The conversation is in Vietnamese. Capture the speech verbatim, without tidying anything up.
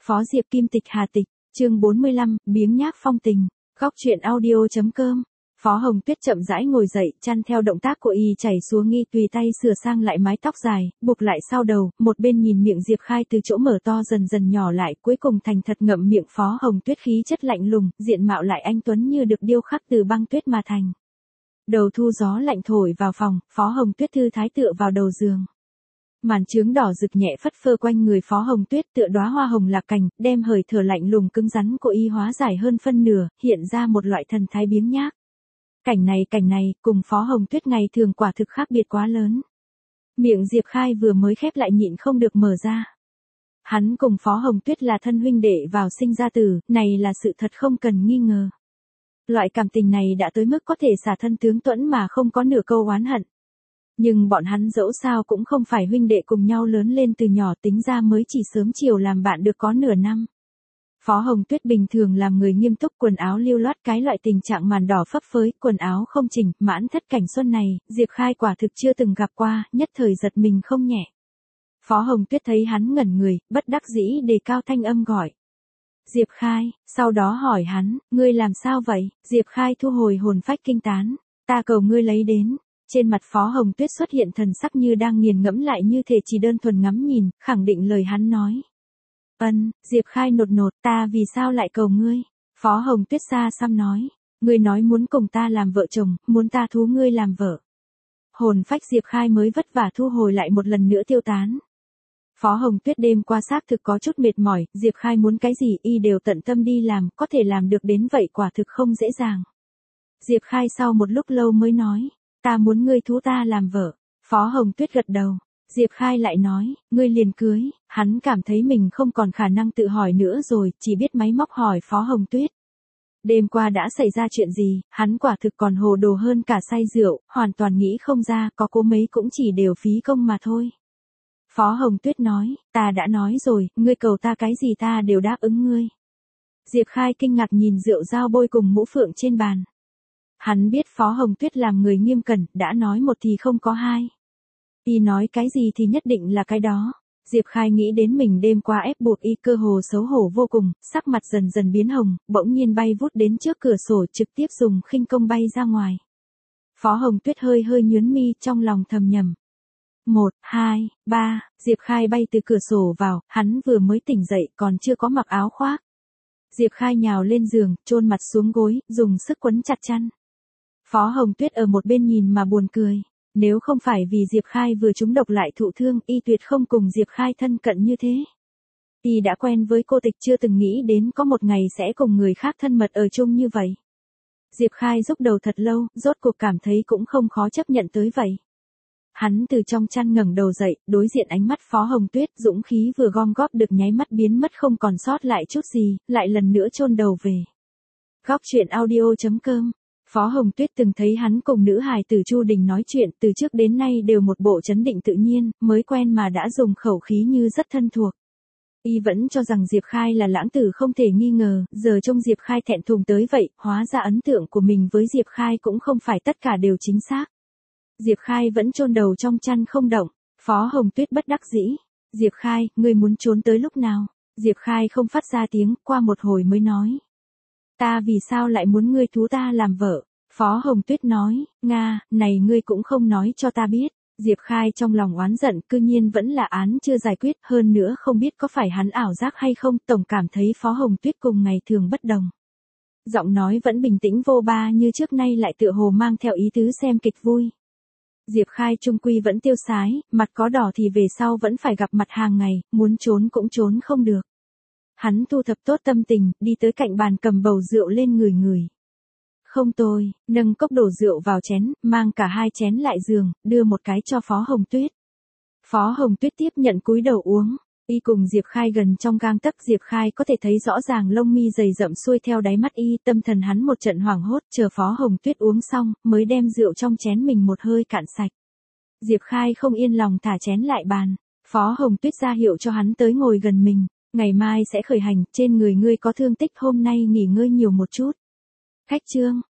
Phó Diệp Kim Tịch Hà Tịch, chương bốn mươi lăm, biếng nhác phong tình, góc truyện audio.com. Phó Hồng Tuyết chậm rãi ngồi dậy, chăn theo động tác của y chảy xuống nghi tùy tay sửa sang lại mái tóc dài, buộc lại sau đầu, một bên nhìn miệng Diệp Khai từ chỗ mở to dần dần nhỏ lại, cuối cùng thành thật ngậm miệng. Phó Hồng Tuyết khí chất lạnh lùng, diện mạo lại anh tuấn như được điêu khắc từ băng tuyết mà thành. Đầu thu gió lạnh thổi vào phòng, Phó Hồng Tuyết thư thái tựa vào đầu giường. Màn trướng đỏ rực nhẹ phất phơ quanh người Phó Hồng Tuyết tựa đóa hoa hồng lạc cành, đem hơi thở lạnh lùng cứng rắn của y hóa giải hơn phân nửa, hiện ra một loại thần thái biếng nhác. Cảnh này cảnh này, cùng Phó Hồng Tuyết ngày thường quả thực khác biệt quá lớn. Miệng Diệp Khai vừa mới khép lại nhịn không được mở ra. Hắn cùng Phó Hồng Tuyết là thân huynh đệ vào sinh ra tử, này là sự thật không cần nghi ngờ. Loại cảm tình này đã tới mức có thể xả thân tướng tuẫn mà không có nửa câu oán hận. Nhưng bọn hắn dẫu sao cũng không phải huynh đệ cùng nhau lớn lên từ nhỏ, tính ra mới chỉ sớm chiều làm bạn được có nửa năm. Phó Hồng Tuyết bình thường làm người nghiêm túc, quần áo lưu loát, cái loại tình trạng màn đỏ phấp phới, quần áo không chỉnh, mãn thất cảnh xuân này, Diệp Khai quả thực chưa từng gặp qua, nhất thời giật mình không nhẹ. Phó Hồng Tuyết thấy hắn ngẩn người, bất đắc dĩ đề cao thanh âm gọi. Diệp Khai, sau đó hỏi hắn, ngươi làm sao vậy? Diệp Khai thu hồi hồn phách kinh tán, ta cầu ngươi lấy đến. Trên mặt Phó Hồng Tuyết xuất hiện thần sắc như đang nghiền ngẫm lại, như thể chỉ đơn thuần ngắm nhìn, khẳng định lời hắn nói. Ân, Diệp Khai nột nột, ta vì sao lại cầu ngươi? Phó Hồng Tuyết xa xăm nói, ngươi nói muốn cùng ta làm vợ chồng, muốn ta thú ngươi làm vợ. Hồn phách Diệp Khai mới vất vả thu hồi lại một lần nữa tiêu tán. Phó Hồng Tuyết đêm qua xác thực có chút mệt mỏi, Diệp Khai muốn cái gì y đều tận tâm đi làm, có thể làm được đến vậy quả thực không dễ dàng. Diệp Khai sau một lúc lâu mới nói, ta muốn ngươi thú ta làm vợ. Phó Hồng Tuyết gật đầu. Diệp Khai lại nói, ngươi liền cưới. Hắn cảm thấy mình không còn khả năng tự hỏi nữa rồi, chỉ biết máy móc hỏi Phó Hồng Tuyết. Đêm qua đã xảy ra chuyện gì, hắn quả thực còn hồ đồ hơn cả say rượu, hoàn toàn nghĩ không ra, có cố mấy cũng chỉ đều phí công mà thôi. Phó Hồng Tuyết nói, ta đã nói rồi, ngươi cầu ta cái gì ta đều đáp ứng ngươi. Diệp Khai kinh ngạc nhìn rượu dao bôi cùng mũ phượng trên bàn. Hắn biết Phó Hồng Tuyết làm người nghiêm cẩn, đã nói một thì không có hai. Y nói cái gì thì nhất định là cái đó. Diệp Khai nghĩ đến mình đêm qua ép buộc y, cơ hồ xấu hổ vô cùng, sắc mặt dần dần biến hồng, bỗng nhiên bay vút đến trước cửa sổ, trực tiếp dùng khinh công bay ra ngoài. Phó Hồng Tuyết hơi hơi nhướng mi, trong lòng thầm nhầm. Một, hai, ba, Diệp Khai bay từ cửa sổ vào, hắn vừa mới tỉnh dậy còn chưa có mặc áo khoác. Diệp Khai nhào lên giường, chôn mặt xuống gối, dùng sức quấn chặt chăn. Phó Hồng Tuyết ở một bên nhìn mà buồn cười. Nếu không phải vì Diệp Khai vừa trúng độc lại thụ thương, y tuyệt không cùng Diệp Khai thân cận như thế. Y đã quen với cô tịch, chưa từng nghĩ đến có một ngày sẽ cùng người khác thân mật ở chung như vậy. Diệp Khai rúc đầu thật lâu, rốt cuộc cảm thấy cũng không khó chấp nhận tới vậy. Hắn từ trong chăn ngẩng đầu dậy, đối diện ánh mắt Phó Hồng Tuyết, dũng khí vừa gom góp được nháy mắt biến mất không còn sót lại chút gì, lại lần nữa chôn đầu về. Góc truyện audio.com. Phó Hồng Tuyết từng thấy hắn cùng nữ hài tử Chu Đình nói chuyện, từ trước đến nay đều một bộ trấn định tự nhiên, mới quen mà đã dùng khẩu khí như rất thân thuộc. Y vẫn cho rằng Diệp Khai là lãng tử không thể nghi ngờ, giờ trông Diệp Khai thẹn thùng tới vậy, hóa ra ấn tượng của mình với Diệp Khai cũng không phải tất cả đều chính xác. Diệp Khai vẫn chôn đầu trong chăn không động. Phó Hồng Tuyết bất đắc dĩ. Diệp Khai, ngươi muốn trốn tới lúc nào? Diệp Khai không phát ra tiếng, qua một hồi mới nói. Ta vì sao lại muốn ngươi thú ta làm vợ? Phó Hồng Tuyết nói, Nga, này ngươi cũng không nói cho ta biết. Diệp Khai trong lòng oán giận, cư nhiên vẫn là án chưa giải quyết, hơn nữa không biết có phải hắn ảo giác hay không, tổng cảm thấy Phó Hồng Tuyết cùng ngày thường bất đồng. Giọng nói vẫn bình tĩnh vô ba như trước nay lại tựa hồ mang theo ý tứ xem kịch vui. Diệp Khai trung quy vẫn tiêu sái, mặt có đỏ thì về sau vẫn phải gặp mặt hàng ngày, muốn trốn cũng trốn không được. Hắn thu thập tốt tâm tình, đi tới cạnh bàn cầm bầu rượu lên người người. Không tôi, nâng cốc đổ rượu vào chén, mang cả hai chén lại giường, đưa một cái cho Phó Hồng Tuyết. Phó Hồng Tuyết tiếp nhận cúi đầu uống. Y cùng Diệp Khai gần trong gang tấc, Diệp Khai có thể thấy rõ ràng lông mi dày rậm xuôi theo đáy mắt y, tâm thần hắn một trận hoảng hốt, chờ Phó Hồng Tuyết uống xong, mới đem rượu trong chén mình một hơi cạn sạch. Diệp Khai không yên lòng thả chén lại bàn. Phó Hồng Tuyết ra hiệu cho hắn tới ngồi gần mình. Ngày mai sẽ khởi hành, trên người ngươi có thương tích, hôm nay nghỉ ngơi nhiều một chút. Khách trương,